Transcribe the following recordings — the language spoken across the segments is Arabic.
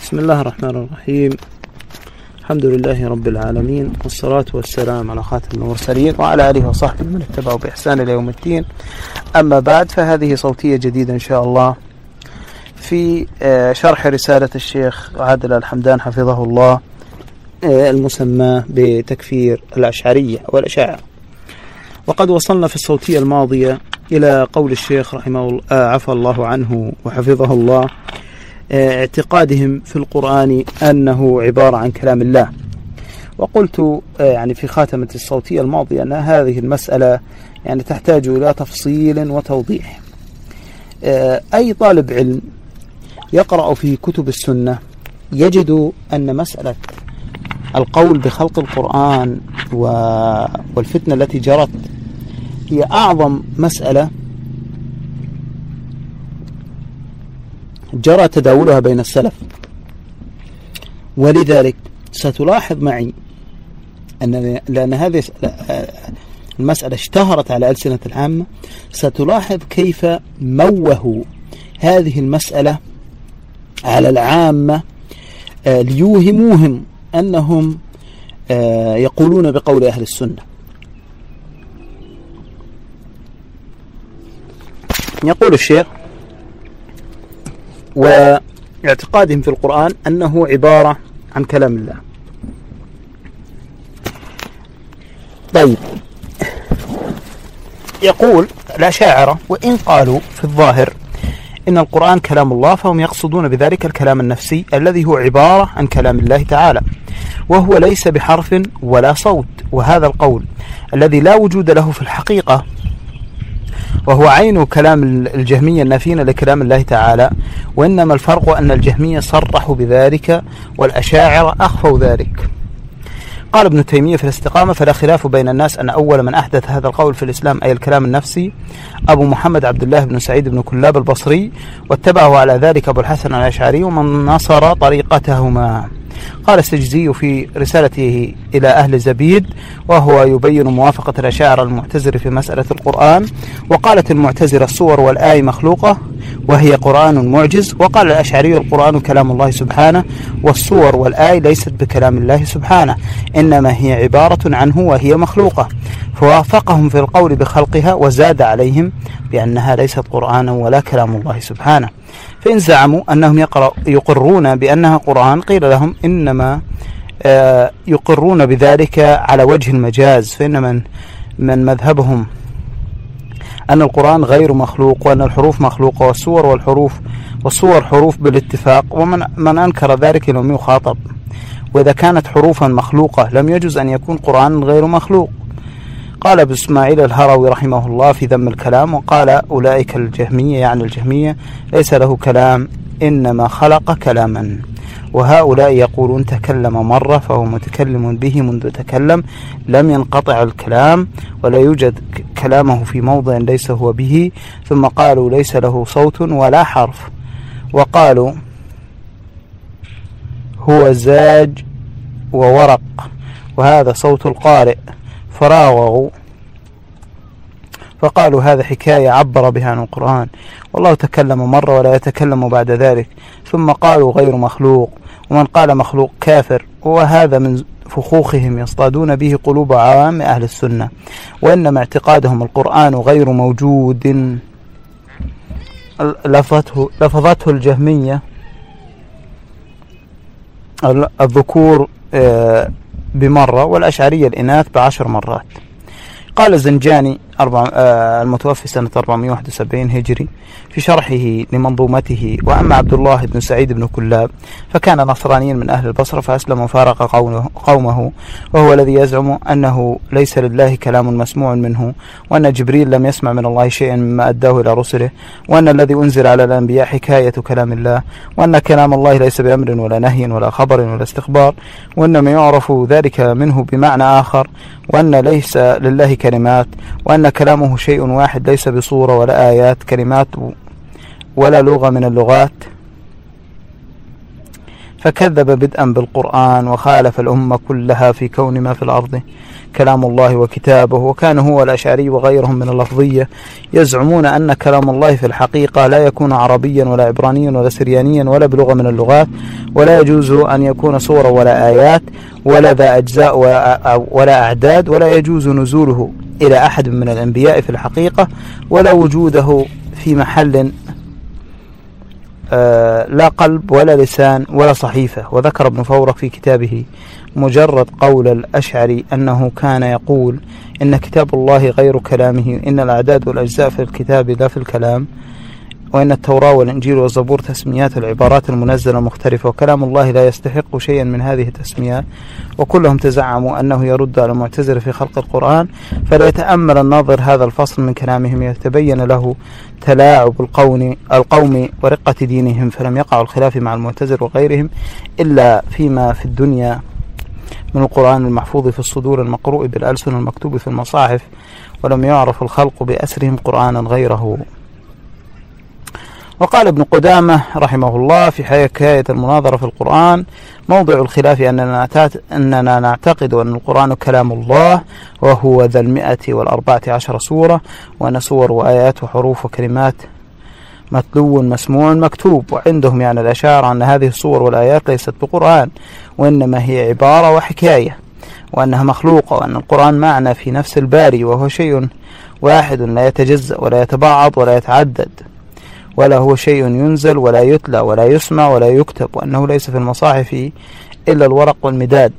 بسم الله الرحمن الرحيم. الحمد لله رب العالمين، والصلاة والسلام على خاتم المرسلين وعلى آله وصحبه من اتبعوا بإحسان إلى يوم الدين. أما بعد، فهذه صوتية جديدة إن شاء الله في شرح رسالة الشيخ عادل الحمدان حفظه الله المسمى بتكفير الأشعرية والأشاعرة. وقد وصلنا في الصوتية الماضية إلى قول الشيخ عفى الله عنه وحفظه الله اعتقادهم في القرآن أنه عبارة عن كلام الله. وقلت يعني في خاتمة الصوتية الماضية أن هذه المسألة يعني تحتاج إلى تفصيل وتوضيح. أي طالب علم يقرأ في كتب السنة يجد أن مسألة القول بخلق القرآن والفتنة التي جرت هي أعظم مسألة جرى تداولها بين السلف. ولذلك ستلاحظ معي لأن هذه المسألة اشتهرت على ألسنة العامة، ستلاحظ كيف موهوا هذه المسألة على العامة ليوهموهم أنهم يقولون بقول أهل السنة. يقول الشيخ: واعتقادهم في القرآن أنه عبارة عن كلام الله. طيب، يقول الأشاعرة: وإن قالوا في الظاهر إن القرآن كلام الله، فهم يقصدون بذلك الكلام النفسي الذي هو عبارة عن كلام الله تعالى، وهو ليس بحرف ولا صوت. وهذا القول الذي لا وجود له في الحقيقة، وهو عين كلام الجهمية النافين لكلام الله تعالى، وإنما الفرق أن الجهمية صرحوا بذلك والأشاعرة أخفوا ذلك. قال ابن تيمية في الاستقامة: فلا خلاف بين الناس أن أول من أحدث هذا القول في الإسلام أي الكلام النفسي أبو محمد عبد الله بن سعيد بن كلاب البصري، واتبعه على ذلك أبو الحسن الأشعري ومن نصر طريقتهما. قال السجزي في رسالته إلى أهل زبيد وهو يبين موافقة الأشاعرة المعتزلة في مسألة القرآن: وقالت المعتزلة الصور والآي مخلوقة وهي قرآن معجز، وقال الأشعري القرآن كلام الله سبحانه، والصور والآي ليست بكلام الله سبحانه، إنما هي عبارة عنه وهي مخلوقة. فوافقهم في القول بخلقها، وزاد عليهم بأنها ليست قرآنا ولا كلام الله سبحانه. فإن زعموا أنهم يقرون بأنها قرآن، قيل لهم إنما يقرون بذلك على وجه المجاز، فإن من مذهبهم أن القرآن غير مخلوق، وأن الحروف مخلوقة والصور حروف بالاتفاق، ومن أنكر ذلك لم يخاطب. وإذا كانت حروفا مخلوقة لم يجوز أن يكون قرآن غير مخلوق. قال ابن إسماعيل الهروي رحمه الله في ذم الكلام: وقال أولئك الجهمية، يعني الجهمية، ليس له كلام إنما خلق كلاما. وهؤلاء يقولون تكلم مرة فهو متكلم به منذ تكلم، لم ينقطع الكلام ولا يوجد كلامه في موضع ليس هو به. ثم قالوا ليس له صوت ولا حرف، وقالوا هو زاج وورق وهذا صوت القارئ، فراوغوا فقالوا هذا حكاية عبر بها عن القرآن، والله تكلم مرة ولا يتكلم بعد ذلك. ثم قالوا غير مخلوق، ومن قال مخلوق كافر، وهذا من فخوخهم يصطادون به قلوب عوام أهل السنة، وإنما اعتقادهم القرآن غير موجود. لفظته الجهمية الذكور بمرة، والأشعرية الإناث ب10 مرات. قال الزنجاني المتوفي سنة 471 هجري في شرحه لمنظومته: وأما عبد الله بن سعيد بن كلاب فكان نصرانيا من أهل البصرة، فأسلم وفارق قومه، وهو الذي يزعم أنه ليس لله كلام مسموع منه، وأن جبريل لم يسمع من الله شيئا مما أداه إلى رسله، وأن الذي أنزل على الأنبياء حكاية كلام الله، وأن كلام الله ليس بأمر ولا نهي ولا خبر ولا استخبار، وإنما يعرف ذلك منه بمعنى آخر، وأن ليس لله كلمات، وأن كلامه شيء واحد ليس بصورة ولا آيات كلمات ولا لغة من اللغات. فكذب بدءا بالقرآن وخالف الأمة كلها في كون ما في الأرض كلام الله وكتابه. وكان هو والأشعري وغيرهم من اللفظية يزعمون أن كلام الله في الحقيقة لا يكون عربيا ولا عبرانيا ولا سريانيا ولا بلغة من اللغات، ولا يجوز أن يكون صورا ولا آيات ولا ذا أجزاء ولا أعداد، ولا يجوز نزوله إلى أحد من الأنبياء في الحقيقة، ولا وجوده في محل لا قلب ولا لسان ولا صحيفة. وذكر ابن فورق في كتابه مجرد قول الأشعري أنه كان يقول إن كتاب الله غير كلامه، إن الأعداد والأجزاء في الكتاب لا في الكلام، وإن التوراة والإنجيل والزبور تسميات العبارات المنزلة مختلفة، وكلام الله لا يستحق شيئا من هذه التسميات. وكلهم تزعموا أنه يرد على المعتزلة في خلق القرآن. فليتأمل الناظر هذا الفصل من كلامهم يتبين له تلاعب القوم ورقة دينهم، فلم يقع الخلاف مع المعتزلة وغيرهم إلا فيما في الدنيا من القرآن المحفوظ في الصدور المقروء بالألسن المكتوب في المصاحف، ولم يعرف الخلق بأسرهم قرآنا غيره. وقال ابن قدامة رحمه الله في حكاية المناظرة في القرآن: موضع الخلاف أننا نعتقد أن القرآن كلام الله وهو ذا 114 سورة، وأن سور وآيات وحروف وكلمات متلو مسموع مكتوب. وعندهم يعني الأشاعرة أن هذه الصور والآيات ليست بقرآن، وإنما هي عبارة وحكاية، وأنها مخلوقة، وأن القرآن معنى في نفس الباري، وهو شيء واحد لا يتجزأ ولا يتبعض ولا يتعدد، ولا هو شيء ينزل ولا يتلى ولا يسمع ولا يكتب، وأنه ليس في المصاحف إلا الورق والمداد.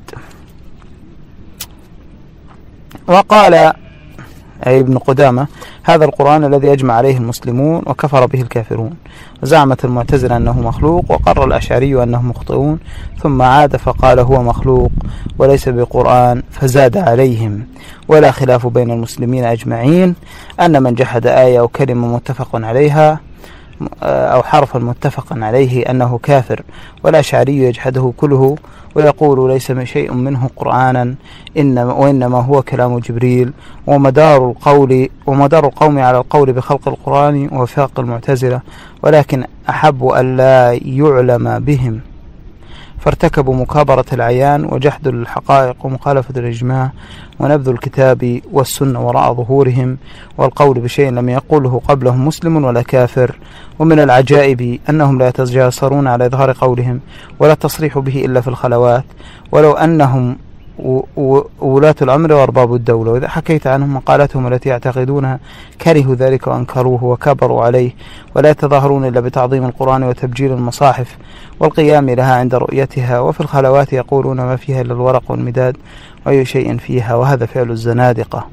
وقال أي ابن قدامة: هذا القرآن الذي أجمع عليه المسلمون وكفر به الكافرون. وزعمت المعتزلة أنه مخلوق، وقرر الأشعري أنهم مخطئون، ثم عاد فقال هو مخلوق وليس بقرآن، فزاد عليهم. ولا خلاف بين المسلمين أجمعين أن من جحد آية أو كلمة متفق عليها أو حرفا متفقا عليه أنه كافر. والأشعري يجحده كله ويقول ليس شيء منه قرآنا، وإنما هو كلام جبريل. ومدار القوم على القول بخلق القرآن ووفاق المعتزلة، ولكن أحب أن لا يعلم بهم، فارتكبوا مكابرة العيان وجحد الحقائق ومخالفة الإجماع ونبذ الكتاب والسنة وراء ظهورهم، والقول بشيء لم يقوله قبلهم مسلم ولا كافر. ومن العجائب أنهم لا يتجاسرون على إظهار قولهم ولا التصريح به إلا في الخلوات، ولو أنهم ولاة الأمر وأرباب الدولة. وإذا حكيت عنهم مقالتهم التي يعتقدونها كرهوا ذلك وأنكروه وكبروا عليه، ولا يتظاهرون إلا بتعظيم القرآن وتبجيل المصاحف والقيام لها عند رؤيتها، وفي الخلوات يقولون ما فيها إلا الورق والمداد وأي شيء فيها، وهذا فعل الزنادقة.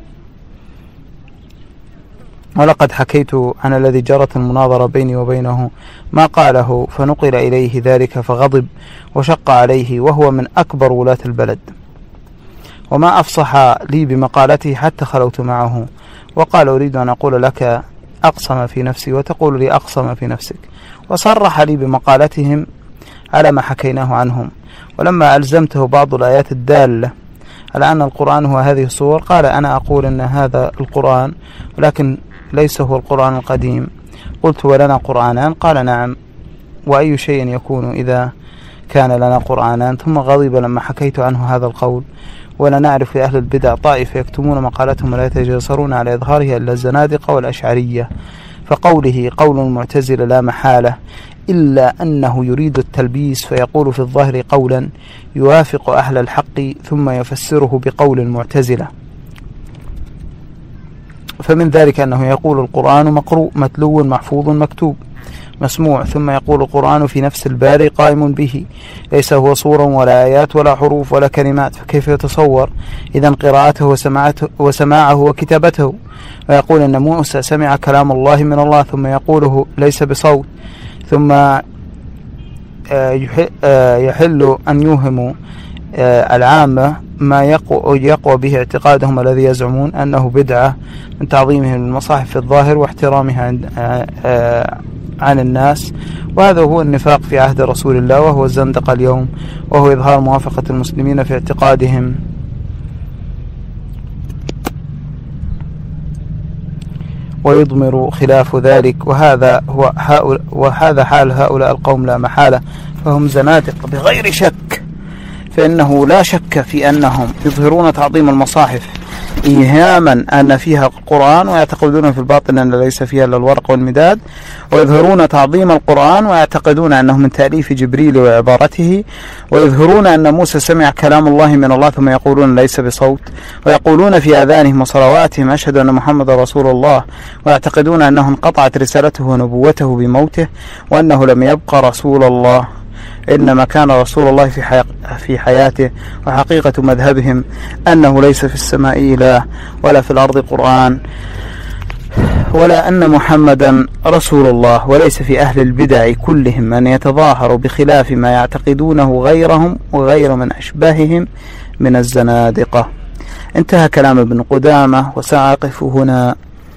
ولقد حكيت عن الذي جرت المناظرة بيني وبينه ما قاله، فنقل إليه ذلك فغضب وشق عليه، وهو من أكبر ولاة البلد، وما أفصح لي بمقالته حتى خلوت معه، وقال أريد أن أقول لك أقسم في نفسي وتقول لي أقسم في نفسك، وصرح لي بمقالتهم على ما حكيناه عنهم. ولما ألزمته بعض الآيات الدالة على أن القرآن هو هذه الصور، قال أنا أقول أن هذا القرآن ولكن ليس هو القرآن القديم. قلت ولنا قرآنان؟ قال نعم، وأي شيء يكون إذا كان لنا قرآنان؟ ثم غضب لما حكيت عنه هذا القول. ولا نعرف لأهل البدع طائفة يكتمون مقالتهم ولا يتجاسرون على إظهارها إلا الزنادقة والأشعرية، فقوله قول المعتزلة لا محالة، إلا أنه يريد التلبيس فيقول في الظاهر قولا يوافق أهل الحق ثم يفسره بقول المعتزلة. فمن ذلك أنه يقول القرآن مقروء متلو محفوظ مكتوب مسموع، ثم يقول القرآن في نفس الباري قائم به، ليس هو صورا ولا آيات ولا حروف ولا كلمات، فكيف يتصور إذن قراءته وسماعه وكتابته؟ ويقول أن موسى سمع كلام الله من الله، ثم يقوله ليس بصوت، ثم يحل أن يوهموا العامة ما يقوى به اعتقادهم الذي يزعمون أنه بدعة من تعظيمهم المصاحف في الظاهر واحترامها عن الناس، وهذا هو النفاق في عهد رسول الله، وهو الزندقة اليوم، وهو إظهار موافقة المسلمين في اعتقادهم. ويضمر خلاف ذلك، وهذا حال هؤلاء القوم لا محالة، فهم زنادق بغير شك. فإنه لا شك في أنهم يظهرون تعظيم المصاحف إيهاما أن فيها القرآن، ويعتقدون في الباطن أن ليس فيها إلا الورق والمداد، ويظهرون تعظيم القرآن ويعتقدون أنه من تأليف جبريل وعبارته، ويظهرون أن موسى سمع كلام الله من الله ثم يقولون ليس بصوت، ويقولون في آذانهم وصلواتهم أشهد أن محمد رسول الله، ويعتقدون أنه انقطعت رسالته ونبوته بموته، وأنه لم يبقى رسول الله إنما كان رسول الله في حياته. وحقيقة مذهبهم أنه ليس في السماء إله ولا في الأرض قرآن، ولا أن محمدا رسول الله. وليس في أهل البدع كلهم من يتظاهر بخلاف ما يعتقدونه غيرهم وغير من أشباههم من الزنادقة. انتهى كلام ابن قدامة، وسأقف هنا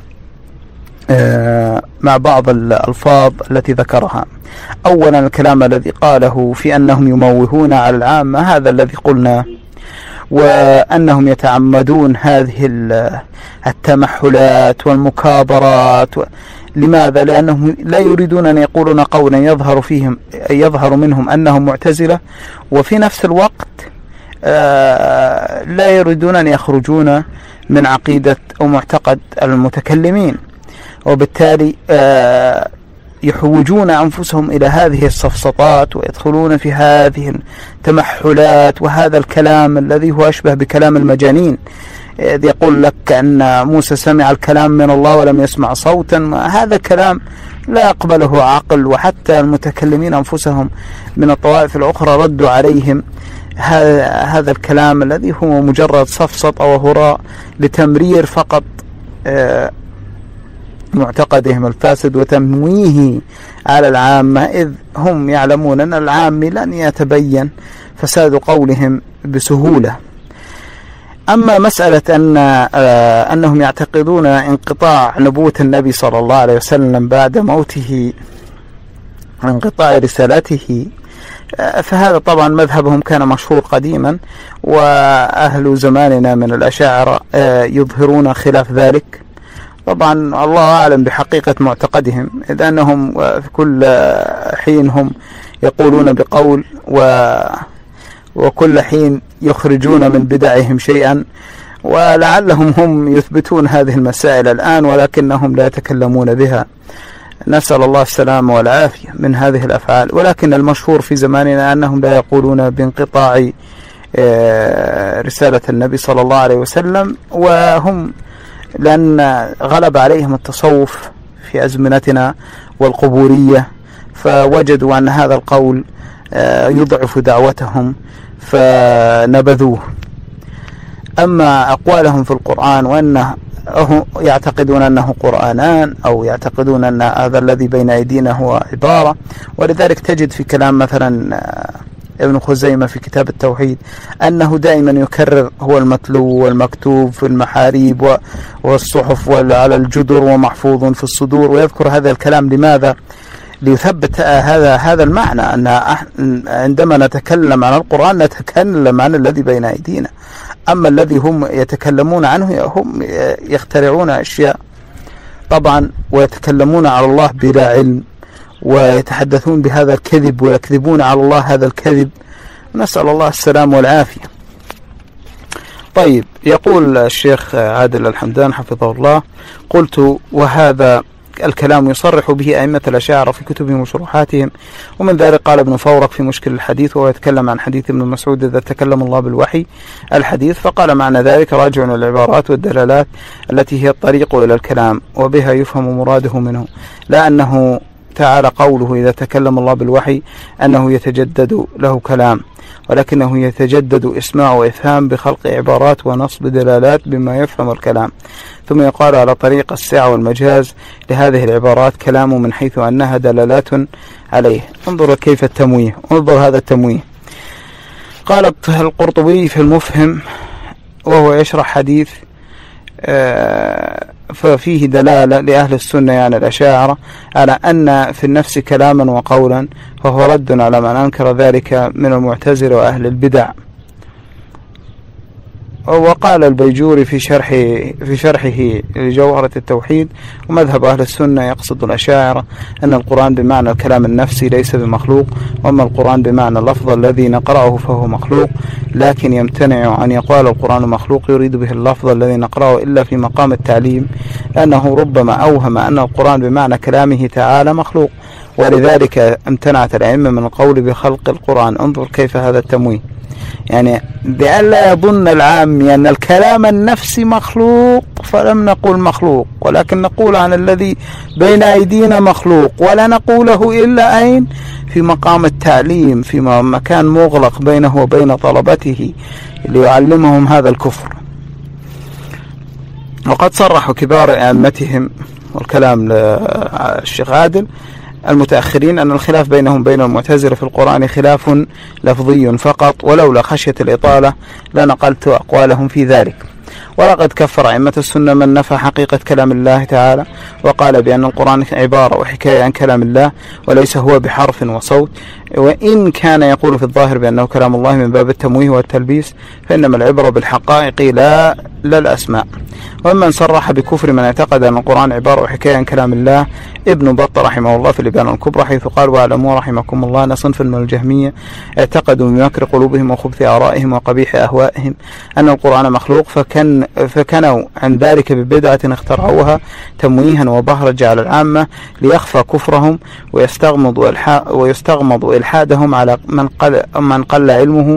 مع بعض الألفاظ التي ذكرها. أولا الكلام الذي قاله في أنهم يموهون على العامة، هذا الذي قلنا، وأنهم يتعمدون هذه التمحلات والمكابرات. لماذا؟ لأنهم لا يريدون أن يقولون قولا يظهر منهم أنهم معتزلة، وفي نفس الوقت لا يريدون أن يخرجون من عقيدة أو معتقد المتكلمين، وبالتالي يحوجون أنفسهم إلى هذه السفسطات ويدخلون في هذه التمحلات وهذا الكلام الذي هو أشبه بكلام المجانين. يقول لك أن موسى سمع الكلام من الله ولم يسمع صوتا، هذا كلام لا يقبله عقل. وحتى المتكلمين أنفسهم من الطوائف الأخرى ردوا عليهم هذا الكلام الذي هو مجرد سفسطة وهراء لتمرير فقط معتقدهم الفاسد وتمويه على العامة، إذ هم يعلمون أن العام لن يتبين فساد قولهم بسهولة. أما مسألة أنهم يعتقدون انقطاع نبوة النبي صلى الله عليه وسلم بعد موته، انقطاع رسالته، فهذا طبعا مذهبهم كان مشهور قديما، وأهل زماننا من الأشاعرة يظهرون خلاف ذلك. طبعا الله أعلم بحقيقة معتقدهم، إذ أنهم في كل حين هم يقولون بقول وكل حين يخرجون من بدعهم شيئا، ولعلهم هم يثبتون هذه المسائل الآن ولكنهم لا يتكلمون بها. نسأل الله السلامة والعافية من هذه الأفعال. ولكن المشهور في زماننا أنهم لا يقولون بانقطاع رسالة النبي صلى الله عليه وسلم، وهم لأن غلب عليهم التصوف في أزمنتنا والقبورية، فوجدوا أن هذا القول يضعف دعوتهم فنبذوه. أما أقوالهم في القرآن وأنه يعتقدون أنه قرآنان، أو يعتقدون أن هذا الذي بين أيدينا هو عبارة، ولذلك تجد في كلام مثلا ابن خزيمة في كتاب التوحيد أنه دائما يكرر هو المتلو والمكتوب في المحاريب والصحف وعلى الجدر ومحفوظ في الصدور، ويذكر هذا الكلام. لماذا؟ ليثبت هذا المعنى، أن عندما نتكلم عن القرآن نتكلم عن الذي بين أيدينا، أما الذي هم يتكلمون عنه هم يخترعون أشياء طبعا، ويتكلمون على الله بلا علم، ويتحدثون بهذا الكذب ويكذبون على الله هذا الكذب. نسأل الله السلام والعافية. طيب، يقول الشيخ عادل الحمدان حفظه الله: قلت: وهذا الكلام يصرح به أئمة الأشاعرة في كتبهم وشروحاتهم، ومن ذلك قال ابن فورق في مشكل الحديث، وهو يتكلم عن حديث ابن مسعود إذا تكلم الله بالوحي الحديث، فقال: معنى ذلك راجع العبارات والدلالات التي هي الطريق إلى الكلام، وبها يفهم مراده منه، لا أنه تعالى قوله إذا تكلم الله بالوحي أنه يتجدد له كلام، ولكنه يتجدد إسماع وإفهام بخلق عبارات ونصب دلالات بما يفهم الكلام. ثم يقال على طريق السعة والمجاز لهذه العبارات كلام من حيث أنها دلالات عليه. انظر كيف التمويه، انظر هذا التمويه. قال القرطبي في المفهم وهو يشرح حديث ففيه دلالة لأهل السنة يعني الأشاعرة على أن في النفس كلاما وقولا، فهو رد على من أنكر ذلك من المعتزلة وأهل البدع. وقال البيجوري في شرحه لجوهرة التوحيد: ومذهب أهل السنة يقصد الأشاعرة أن القرآن بمعنى الكلام النفسي ليس بمخلوق، وأما القرآن بمعنى اللفظ الذي نقرأه فهو مخلوق، لكن يمتنع أن يقال القرآن مخلوق يريد به اللفظ الذي نقرأه إلا في مقام التعليم، لأنه ربما أوهم أن القرآن بمعنى كلامه تعالى مخلوق، ولذلك امتنعت الأئمة من القول بخلق القرآن. انظر كيف هذا التمويه، يعني بألا يظن العامي أن الكلام النفسي مخلوق فلم نقول مخلوق، ولكن نقول عن الذي بين أيدينا مخلوق، ولا نقوله إلا أين؟ في مقام التعليم، في مكان مغلق بينه وبين طلبته ليعلمهم هذا الكفر. وقد صرحوا كبار أئمتهم، والكلام للشيخ عادل، المتأخرين، أن الخلاف بينهم بين المعتزلة في القرآن خلاف لفظي فقط، ولولا خشية الإطالة لنقلت أقوالهم في ذلك. ولقد كفر أئمة السنة من نفى حقيقة كلام الله تعالى، وقال بأن القرآن عبارة وحكاية عن كلام الله وليس هو بحرف وصوت، وإن كان يقول في الظاهر بأنه كلام الله من باب التمويه والتلبيس، فإنما العبرة بالحقائق لا الأسماء. ومن صرح بكفر من اعتقد أن القرآن عبارة وحكاية عن كلام الله ابن بطة رحمه الله في الإبانة الكبرى، حيث قال: واعلموا رحمكم الله أن صنفا من الجهمية اعتقدوا بمكر قلوبهم وخبث آرائهم وقبيح أهوائهم أن القرآن مخلوق، فكانوا عن ذلك ببدعة اخترعوها تمويها وبهرج على العامة ليخفى كفرهم ويستغمض إلحادهم على من قل علمه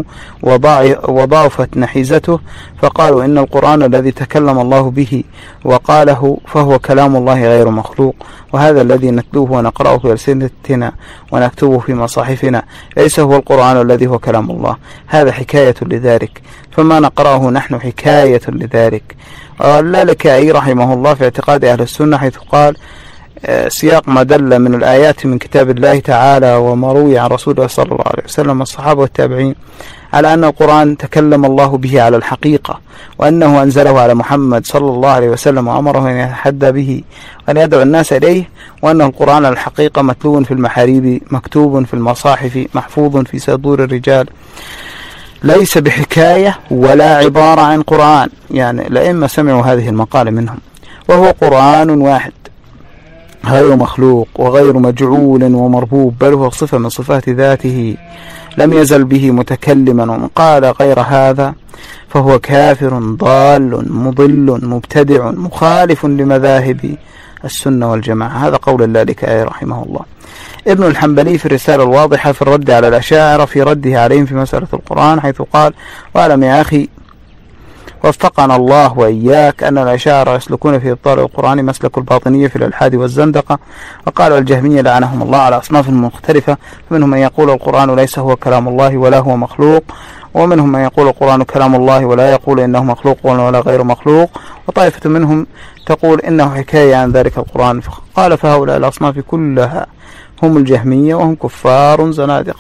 وضعفت نحيزته، فقالوا إن القرآن الذي تكلم الله به وقاله فهو كلام الله غير مخلوق، وهذا الذي نتلوه ونقرأه في ألسنتنا ونكتبه في مصاحفنا ليس هو القرآن الذي هو كلام الله، هذا حكاية لذلك، فما نقرأه نحن حكاية لذلك. واللالكائي رحمه الله في اعتقاد أهل السنة حيث قال: سياق ما دل من الآيات من كتاب الله تعالى وما روي عن رسول الله صلى الله عليه وسلم والصحابة والتابعين على أن القرآن تكلم الله به على الحقيقة، وأنه أنزله على محمد صلى الله عليه وسلم وأمره أن يتحدى به وأن يدعو الناس إليه، وأن القرآن على الحقيقة متلو في المحاريب مكتوب في المصاحف محفوظ في صدور الرجال، ليس بحكاية ولا عبارة عن قرآن. يعني الأئمة سمعوا هذه المقالة منهم، وهو قرآن واحد غير مخلوق وغير مجعول ومربوب، بل هو صفة من صفات ذاته لم يزل به متكلما، ومن قال غير هذا فهو كافر ضال مضل مبتدع مخالف لمذاهب السنة والجماعة. هذا قول اللالكائي رحمه الله. ابن الحنبلي في الرسالة الواضحة في الرد على الأشاعرة في رده عليهم في مسألة القرآن حيث قال: واعلم يا أخي وفقنا الله وإياك أن الأشاعرة يسلكون في إبطال القرآن مسلك الباطنية في الإلحاد والزندقة. وقال الجهمية لعنهم الله على أصناف مختلفة، فمنهم من يقول القرآن ليس هو كلام الله ولا هو مخلوق، ومنهم من يقول القرآن كلام الله ولا يقول إنه مخلوق ولا غير مخلوق، وطائفة منهم تقول إنه حكاية عن ذلك القرآن. قال: فهؤلاء الأصناف كلها هم الجهمية وهم كفار زنادقة.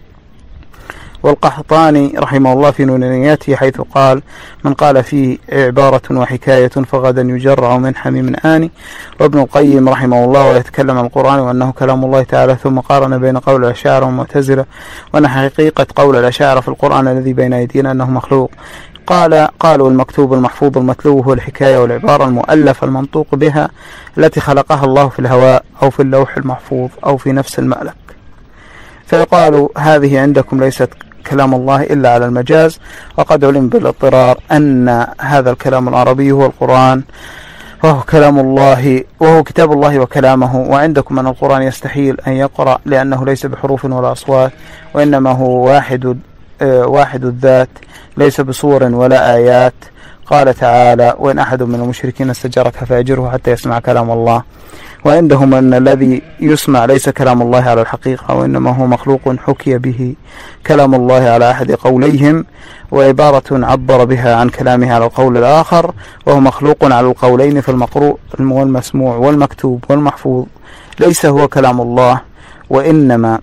والقحطاني رحمه الله في نونياته حيث قال: من قال فيه عبارة وحكاية فغدا يجرع من حميم آني. وابن القيم رحمه الله ويتكلم عن القرآن وأنه كلام الله تعالى، ثم قارن بين قول الأشاعرة والمعتزلة وأن حقيقة قول الأشاعرة في القرآن الذي بين أيدينا أنه مخلوق. قالوا المكتوب المحفوظ المتلو هو الحكاية والعبارة المؤلفة المنطوق بها التي خلقها الله في الهواء أو في اللوح المحفوظ أو في نفس المألك، فيقال هذه عندكم ليست كلام الله إلا على المجاز، وقد علم بالاضطرار أن هذا الكلام العربي هو القرآن وهو كلام الله وهو كتاب الله وكلامه، وعندكم أن القرآن يستحيل أن يقرأ لأنه ليس بحروف ولا أصوات، وإنما هو واحد الذات ليس بصور ولا آيات. قال تعالى: وإن أحد من المشركين استجارك فأجره حتى يسمع كلام الله. وعندهم أن الذي يسمع ليس كلام الله على الحقيقة، وإنما هو مخلوق حكي به كلام الله على أحد قوليهم، وعبارة عبر بها عن كلامه على القول الآخر، وهو مخلوق على القولين في المقروء والمسموع والمكتوب والمحفوظ، ليس هو كلام الله، وإنما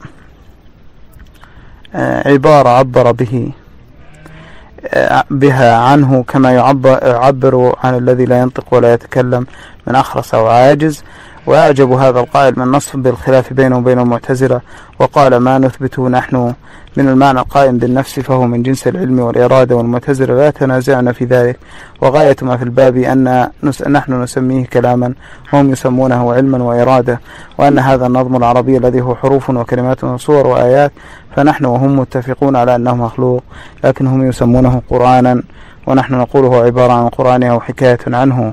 عبارة عبر بها عنه كما يعبر عن الذي لا ينطق ولا يتكلم من أخرس أو عاجز. وأعجب هذا القائل من نصف بالخلاف بينه وبين المعتزلة، وقال ما نثبته نحن من المعنى القائم بالنفس فهو من جنس العلم والإرادة، والمعتزلة لا تنازعنا في ذلك، وغاية ما في الباب أن نحن نسميه كلاما وهم يسمونه علما وإرادة، وأن هذا النظم العربي الذي هو حروف وكلمات وصور وآيات فنحن وهم متفقون على أنه مخلوق، لكن هم يسمونه قرآنا ونحن نقوله عبارة عن قرآن أو حكاية عنه.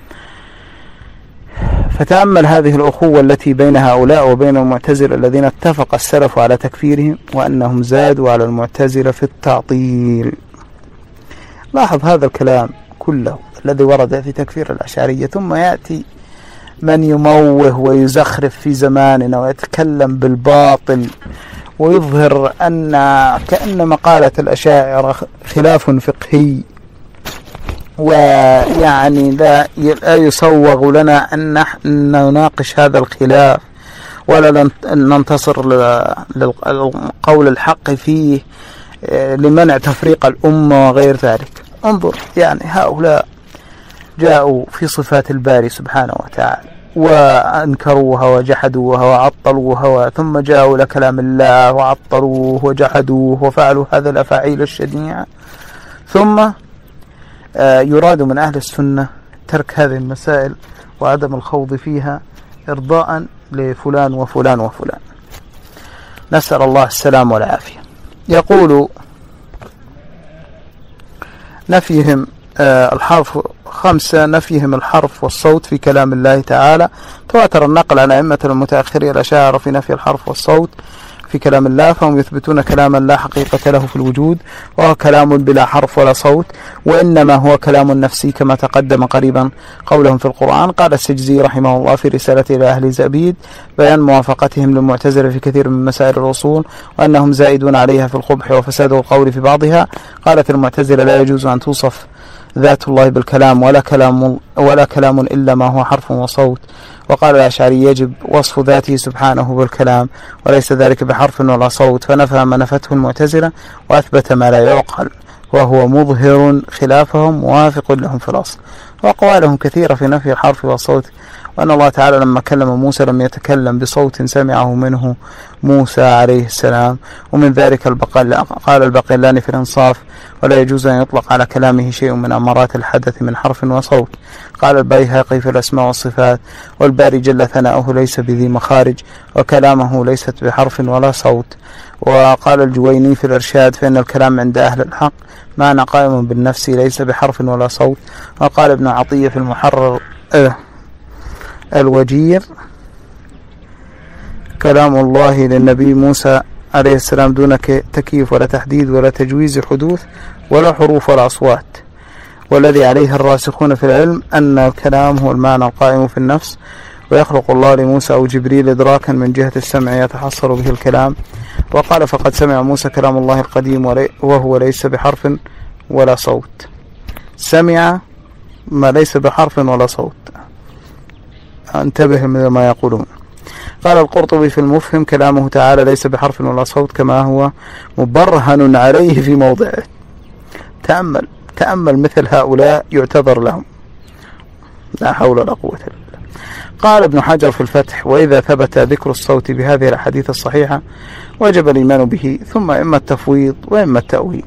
فتأمل هذه الأخوة التي بين هؤلاء وبين المعتزلة الذين اتفق السلف على تكفيرهم، وأنهم زادوا على المعتزلة في التعطيل. لاحظ هذا الكلام كله الذي ورد في تكفير الأشعرية، ثم يأتي من يموه ويزخرف في زماننا ويتكلم بالباطل ويظهر أن كأن مقالة الأشاعرة خلاف فقهي، ويعني لا يسوغ لنا أن نناقش هذا الخلاف ولا ننتصر للقول الحق فيه لمنع تفريق الأمة وغير ذلك. انظر، يعني هؤلاء جاءوا في صفات الباري سبحانه وتعالى وأنكروها وجحدوها وعطلوها، ثم جاءوا إلى كلام الله وعطلوه وجحدوه وفعلوا هذا الأفاعيل الشنيعة، ثم يراد من أهل السنة ترك هذه المسائل وعدم الخوض فيها إرضاء لفلان وفلان وفلان، نسأل الله السلام والعافية. يقول نفيهم الحرف 5 نفيهم الحرف والصوت في كلام الله تعالى. تواتر النقل عن أئمة المتأخرين الأشاعرة في نفي الحرف والصوت في كلام الله، فهم يثبتون كلاما لا حقيقة له في الوجود، وهو كلام بلا حرف ولا صوت، وإنما هو كلام نفسي كما تقدم قريبا قولهم في القرآن. قال السجزي رحمه الله في رسالته إلى أهل زبيد بيان موافقتهم للمعتزلة في كثير من مسائل الأصول، وأنهم زائدون عليها في القبح وفساد القول في بعضها. قالت المعتزلة لا يجوز أن توصف ذات الله بالكلام ولا كلام إلا ما هو حرف وصوت. وقال الأشعري يجب وصف ذاته سبحانه بالكلام وليس ذلك بحرف ولا صوت، فنفى ما نفته المعتزلة وأثبت ما لا يعقل، وهو مظهر خلافهم موافق لهم في الأصل. وأقوالهم كثيرة في نفي الحرف والصوت، وأن الله تعالى لما كلم موسى لم يتكلم بصوت سمعه منه موسى عليه السلام. ومن ذلك قال الباقلاني في الإنصاف ولا يجوز أن يطلق على كلامه شيء من أمارات الحدث من حرف وصوت. قال البيهقي في الأسماء والصفات والباري جل ثناؤه ليس بذي مخارج وكلامه ليست بحرف ولا صوت. وقال الجويني في الإرشاد فإن الكلام عند أهل الحق معنى قائم بالنفس ليس بحرف ولا صوت. وقال ابن عطية في المحرر الوجير كلام الله للنبي موسى عليه السلام دون تكييف ولا تحديد ولا تجويز حدوث ولا حروف ولا أصوات، والذي عليه الراسخون في العلم أن الكلام هو المعنى القائم في النفس، ويخلق الله لموسى أو جبريل إدراكا من جهة السمع يتحصل به الكلام. وقال فقد سمع موسى كلام الله القديم وهو ليس بحرف ولا صوت. سمع ما ليس بحرف ولا صوت، انتبه من ما يقولون. قال القرطبي في المفهم كلامه تعالى ليس بحرف ولا صوت كما هو مبرهن عليه في موضعه. تأمل مثل هؤلاء يعتذر لهم، لا حول ولا قوة إلا بالله. قال ابن حجر في الفتح وإذا ثبت ذكر الصوت بهذه الأحاديث الصحيحة وجب الإيمان به، ثم إما التفويض وإما التأويل.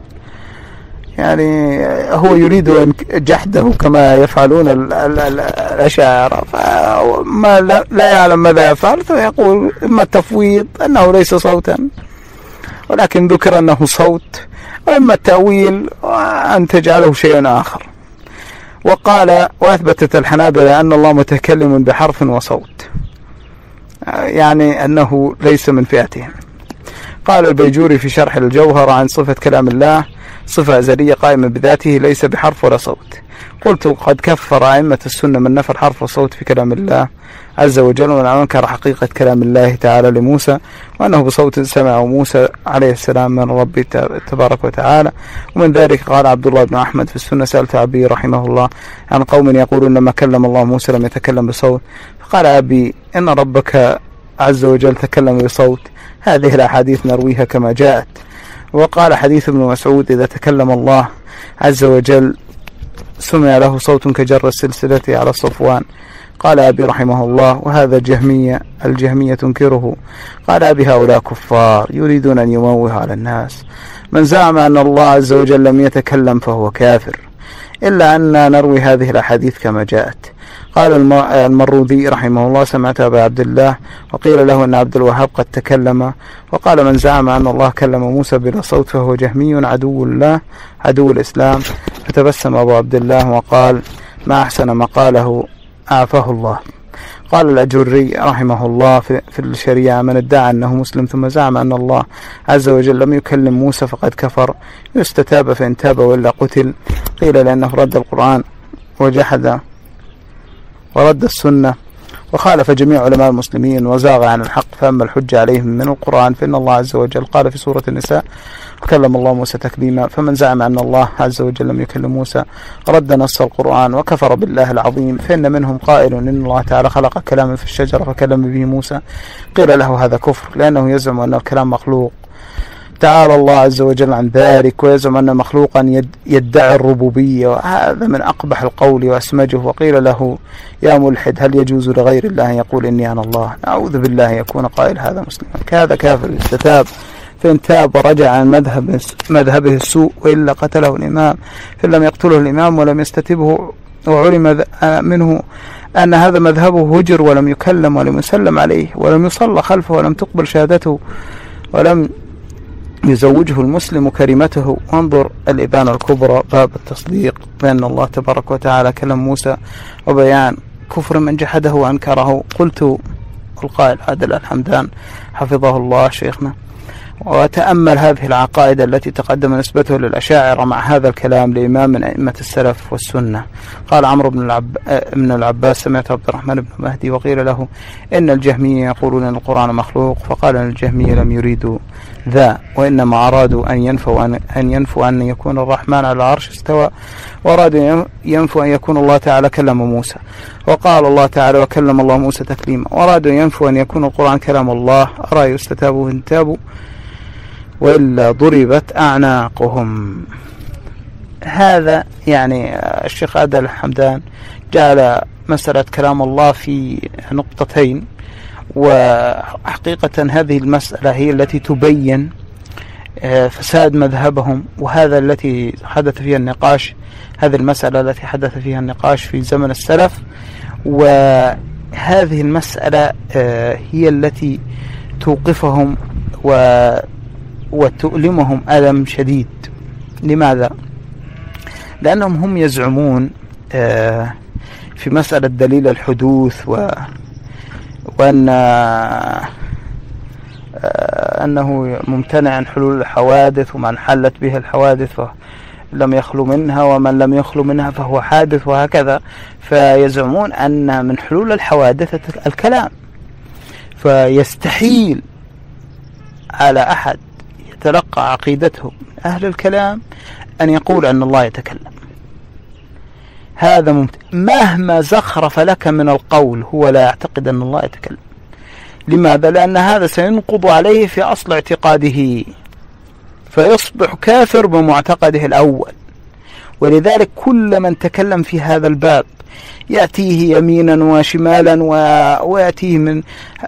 يعني هو يريد جحده كما يفعلون الأشاعرة، فما لا يعلم ماذا يفعل فيقول إما التفويض أنه ليس صوتا ولكن ذكر أنه صوت، وإما التأويل أن تجعله شيء آخر. وقال وأثبتت الحنابلة أن الله متكلم بحرف وصوت، يعني أنه ليس من فئتهم. قال البيجوري في شرح الجوهر عن صفة كلام الله صفة أزلية قائمة بذاته ليس بحرف ولا صوت. قلت قد كفر أئمة السنة من نفى الحرف والصوت في كلام الله عز وجل، ومن أنكر حقيقة كلام الله تعالى لموسى وأنه بصوت سمعه موسى عليه السلام من ربي تبارك وتعالى. ومن ذلك قال عبد الله بن أحمد في السنة سألت أبي رحمه الله عن قوم يقولون لما كلم الله موسى لم يتكلم بصوت، فقال أبي إن ربك عز وجل تكلم بصوت، هذه الأحاديث نرويها كما جاءت. وقال حديث ابن مسعود إذا تكلم الله عز وجل سمع له صوت كجر السلسلة على الصفوان، قال أبي رحمه الله: وهذا الجهمية تنكره. قال أبي: هؤلاء كفار يريدون أن يموهوا على الناس. من زعم أن الله عز وجل لم يتكلم فهو كافر، إلا أن نروي هذه الأحاديث كما جاءت. قال المروذي رحمه الله: سمعت أبا عبد الله وقيل له أن عبد الوهاب قد تكلم. وقال: من زعم أن الله كلم موسى بلا صوت فهو جهمي عدو الله عدو الإسلام. فتبسم أبو عبد الله وقال: ما أحسن ما قاله، أعفاه الله. قال الأجري رحمه الله في الشريعة: من ادعى أنه مسلم ثم زعم أن الله عز وجل لم يكلم موسى فقد كفر، يستتاب فإن تاب وإلا قتل. قيل لأنه رد القرآن وجحد ورد السنة وخالف جميع علماء المسلمين وزاغ عن الحق، فأما الحجة عليهم من القرآن فإن الله عز وجل قال في سورة النساء: وكلم الله موسى تكليما. فمن زعم أن الله عز وجل لم يكلم موسى رد نص القرآن وكفر بالله العظيم. فإن منهم قائل إن الله تعالى خلق كلاما في الشجرة فكلم به موسى. قيل له: هذا كفر، لأنه يزعم أن الكلام مخلوق، تعالى الله عز وجل عن ذلك، ويزعم أن مخلوقا يدعي الربوبية، وهذا من أقبح القول وأسمجه. وقيل له: يا ملحد، هل يجوز لغير الله أن يقول إني أنا الله؟ أعوذ بالله يكون قائل هذا مسلما. كهذا كافر يستتاب فإن تاب ورجع عن مذهبه السوء، وإلا قتله الإمام. فإن لم يقتله الإمام ولم يستتبه وعلم منه أن هذا مذهبه هجر ولم يكلم ولم يسلم عليه ولم يصلى خلفه ولم تقبل شهادته ولم يزوجه المسلم كريمته. وانظر الإبانة الكبرى باب التصديق بأن الله تبارك وتعالى كلم موسى وبيان كفر من جحده وأنكره. قلت القائل عادل الحمدان حفظه الله شيخنا: وتأمل هذه العقائد التي تقدم نسبته للأشاعرة مع هذا الكلام لإمام من أئمة السلف والسنة. قال عمرو بن العباس: سمعت عبد الرحمن بن مهدي وقيل له إن الجهمية يقولون أن القرآن مخلوق، فقال أن الجهمية لم يريدوا ذا، وإنما أرادوا أن ينفوا أن يكون الرحمن على العرش استوى، وأرادوا ينفوا أن يكون الله تعالى كلم موسى. وقال الله تعالى: وكلم الله موسى تكليما. وأرادوا ينفوا أن يكون القرآن كلام الله، أرى يستتابوا إن تابوا وإلا ضربت أعناقهم. هذا يعني الشيخ عادل الحمدان جعل مسألة كلام الله في نقطتين، وحقيقة هذه المسألة هي التي تبين فساد مذهبهم، وهذا التي حدث فيها النقاش، هذه المسألة التي حدث فيها النقاش في زمن السلف. وهذه المسألة هي التي توقفهم وتؤلمهم ألم شديد. لماذا؟ لأنهم هم يزعمون في مسألة دليل الحدوث وأن أنه ممتنع عن حلول الحوادث، ومن حلت به الحوادث لم يخلو منها، ومن لم يخلو منها فهو حادث، وهكذا. فيزعمون أن من حلول الحوادث الكلام، فيستحيل على أحد يتلقى عقيدته من أهل الكلام أن يقول أن الله يتكلم. هذا مهما زخرف لك من القول هو لا يعتقد أن الله يتكلم. لماذا؟ لأن هذا سينقض عليه في أصل اعتقاده، فيصبح كافر بمعتقده الأول. ولذلك كل من تكلم في هذا الباب يأتيه يمينا وشمالا ويأتيه من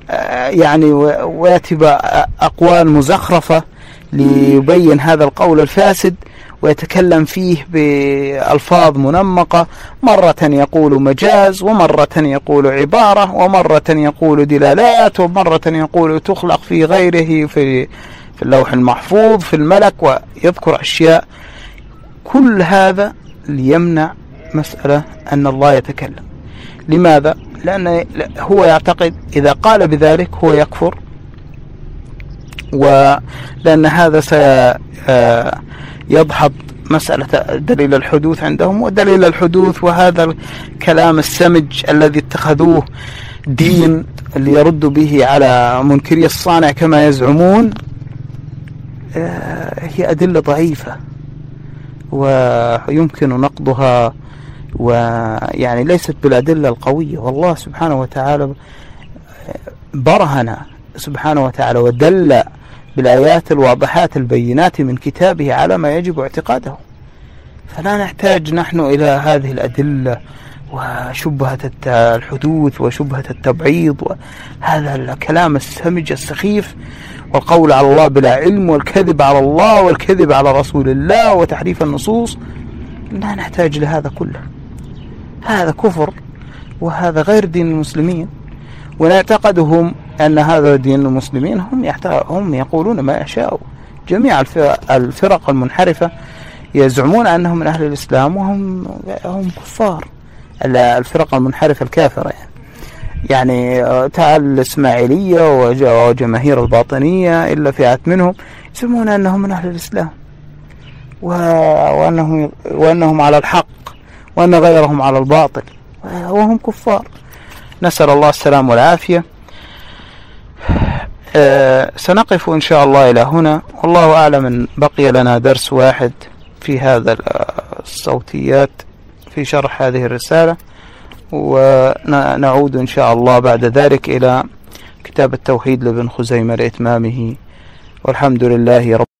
ويأتي بأقوال مزخرفة ليبين هذا القول الفاسد، ويتكلم فيه بألفاظ منمقة، مرة يقول مجاز، ومرة يقول عبارة، ومرة يقول دلالات، ومرة يقول تخلق في غيره في اللوح المحفوظ في الملك، ويذكر أشياء. كل هذا ليمنع مسألة أن الله يتكلم. لماذا؟ لأن هو يعتقد إذا قال بذلك هو يكفر، ولأن هذا سيضحض مسألة دليل الحدوث عندهم. ودليل الحدوث وهذا الكلام السمج الذي اتخذوه دين اللي يرد به على منكري الصانع كما يزعمون، هي أدلة ضعيفة ويمكن نقضها، ويعني ليست بالأدلة القوية. والله سبحانه وتعالى برهن سبحانه وتعالى ودل بالآيات الواضحات البينات من كتابه على ما يجب اعتقاده، فلا نحتاج نحن إلى هذه الأدلة وشبهة الحدوث وشبهة التبعيض وهذا الكلام السمج السخيف، والقول على الله بلا علم، والكذب على الله والكذب على رسول الله وتحريف النصوص. لا نحتاج لهذا كله، هذا كفر وهذا غير دين المسلمين. ونعتقدهم أن هذا دين المسلمين، هم يقولون ما يشاءوا. جميع الفرق المنحرفة يزعمون أنهم من أهل الإسلام وهم كفار. الفرق المنحرفة الكافرة يعني تعال الإسماعيلية وجماهير الباطنية إلا فئات منهم يسمون أنهم من أهل الإسلام وأنهم على الحق وأن غيرهم على الباطل وهم كفار. نسأل الله السلام والعافية. سنقف إن شاء الله إلى هنا، والله أعلم. إن بقي لنا درس واحد في هذا الصوتيات في شرح هذه الرسالة، ونعود إن شاء الله بعد ذلك إلى كتاب التوحيد لابن خزيمة لإتمامه، والحمد لله رب